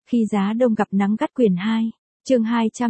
Khi giá đông gặp nắng gắt quyển 2, chương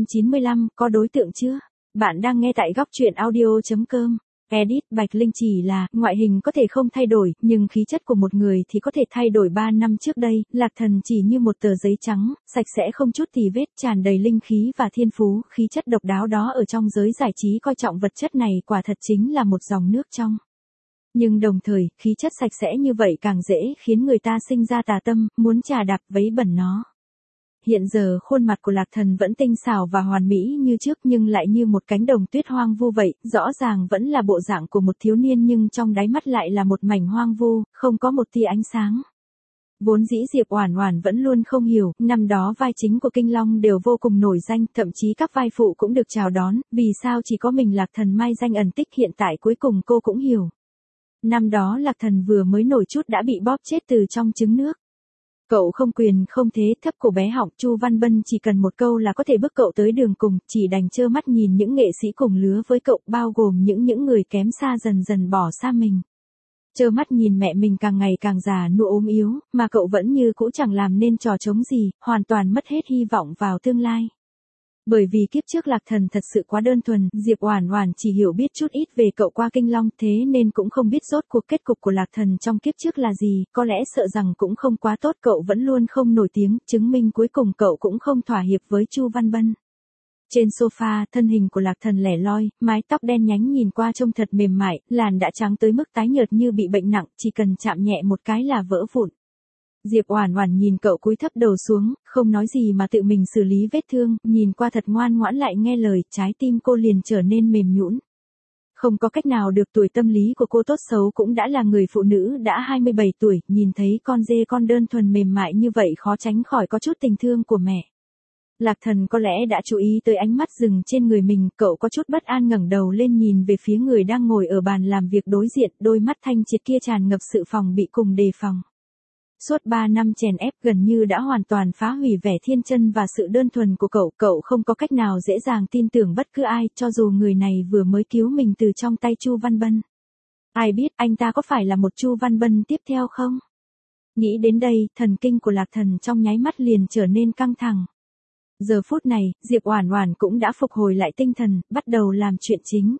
295, có đối tượng chưa? Bạn đang nghe tại góc truyện audio.com. Edit Bạch Linh chỉ là, ngoại hình có thể không thay đổi, nhưng khí chất của một người thì có thể thay đổi. 3 năm trước đây, Lạc Thần chỉ như một tờ giấy trắng, sạch sẽ không chút tì vết, tràn đầy linh khí và thiên phú, khí chất độc đáo đó ở trong giới giải trí coi trọng vật chất này quả thật chính là một dòng nước trong. Nhưng đồng thời, khí chất sạch sẽ như vậy càng dễ khiến người ta sinh ra tà tâm, muốn chà đạp vấy bẩn nó. Hiện giờ khuôn mặt của Lạc Thần vẫn tinh xảo và hoàn mỹ như trước nhưng lại như một cánh đồng tuyết hoang vu vậy, rõ ràng vẫn là bộ dạng của một thiếu niên nhưng trong đáy mắt lại là một mảnh hoang vu, không có một tia ánh sáng. Vốn dĩ Diệp Oản Oản vẫn luôn không hiểu, năm đó vai chính của Kinh Long đều vô cùng nổi danh, thậm chí các vai phụ cũng được chào đón, vì sao chỉ có mình Lạc Thần mai danh ẩn tích. Hiện tại cuối cùng cô cũng hiểu. Năm đó Lạc Thần vừa mới nổi chút đã bị bóp chết từ trong trứng nước. Cậu không quyền không thế, thấp cổ bé họng, Chu Văn Bân chỉ cần một câu là có thể bước cậu tới đường cùng, chỉ đành trơ mắt nhìn những nghệ sĩ cùng lứa với cậu, bao gồm những người kém xa dần dần bỏ xa mình. Trơ mắt nhìn mẹ mình càng ngày càng già nua ốm yếu, mà cậu vẫn như cũ chẳng làm nên trò trống gì, hoàn toàn mất hết hy vọng vào tương lai. Bởi vì kiếp trước Lạc Thần thật sự quá đơn thuần, Diệp Oản Oản chỉ hiểu biết chút ít về cậu qua Kinh Long, thế nên cũng không biết rốt cuộc kết cục của Lạc Thần trong kiếp trước là gì, có lẽ sợ rằng cũng không quá tốt, cậu vẫn luôn không nổi tiếng, chứng minh cuối cùng cậu cũng không thỏa hiệp với Chu Văn Bân. Trên sofa, thân hình của Lạc Thần lẻ loi, mái tóc đen nhánh nhìn qua trông thật mềm mại, làn đã trắng tới mức tái nhợt như bị bệnh nặng, chỉ cần chạm nhẹ một cái là vỡ vụn. Diệp Oản Oản nhìn cậu cúi thấp đầu xuống, không nói gì mà tự mình xử lý vết thương, nhìn qua thật ngoan ngoãn lại nghe lời, trái tim cô liền trở nên mềm nhũn. Không có cách nào được, tuổi tâm lý của cô tốt xấu cũng đã là người phụ nữ đã 27 tuổi, nhìn thấy con dê con đơn thuần mềm mại như vậy khó tránh khỏi có chút tình thương của mẹ. Lạc Thần có lẽ đã chú ý tới ánh mắt dừng trên người mình, cậu có chút bất an ngẩng đầu lên nhìn về phía người đang ngồi ở bàn làm việc đối diện, đôi mắt thanh triệt kia tràn ngập sự phòng bị cùng đề phòng. Suốt 3 năm chèn ép gần như đã hoàn toàn phá hủy vẻ thiên chân và sự đơn thuần của cậu không có cách nào dễ dàng tin tưởng bất cứ ai, cho dù người này vừa mới cứu mình từ trong tay Chu Văn Bân. Ai biết anh ta có phải là một Chu Văn Bân tiếp theo không? Nghĩ đến đây, thần kinh của Lạc Thần trong nháy mắt liền trở nên căng thẳng. Giờ phút này, Diệp Oản Oản cũng đã phục hồi lại tinh thần, bắt đầu làm chuyện chính.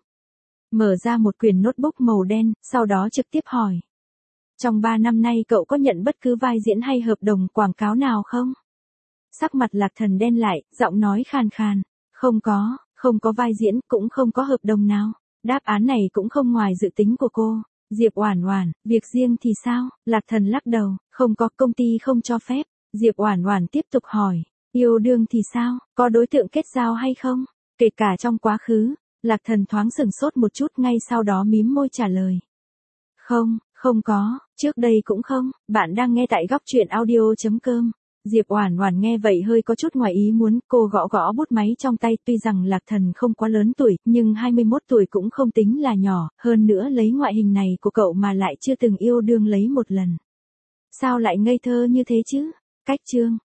Mở ra một quyển notebook màu đen, sau đó trực tiếp hỏi. Trong 3 năm nay cậu có nhận bất cứ vai diễn hay hợp đồng quảng cáo nào không? Sắc mặt Lạc Thần đen lại, giọng nói khàn khàn. Không có vai diễn, cũng không có hợp đồng nào. Đáp án này cũng không ngoài dự tính của cô. Diệp Oản Oản, việc riêng thì sao? Lạc Thần lắc đầu, không có, công ty không cho phép. Diệp Oản Oản tiếp tục hỏi, yêu đương thì sao? Có đối tượng kết giao hay không? Kể cả trong quá khứ. Lạc Thần thoáng sửng sốt một chút, ngay sau đó mím môi trả lời. Không có, trước đây cũng không. Bạn đang nghe tại góc truyện audio.com. Diệp Oản Oản nghe vậy hơi có chút ngoài ý muốn, cô gõ gõ bút máy trong tay, tuy rằng Lạc Thần không quá lớn tuổi, nhưng 21 tuổi cũng không tính là nhỏ, hơn nữa lấy ngoại hình này của cậu mà lại chưa từng yêu đương lấy một lần. Sao lại ngây thơ như thế chứ? Cách chương.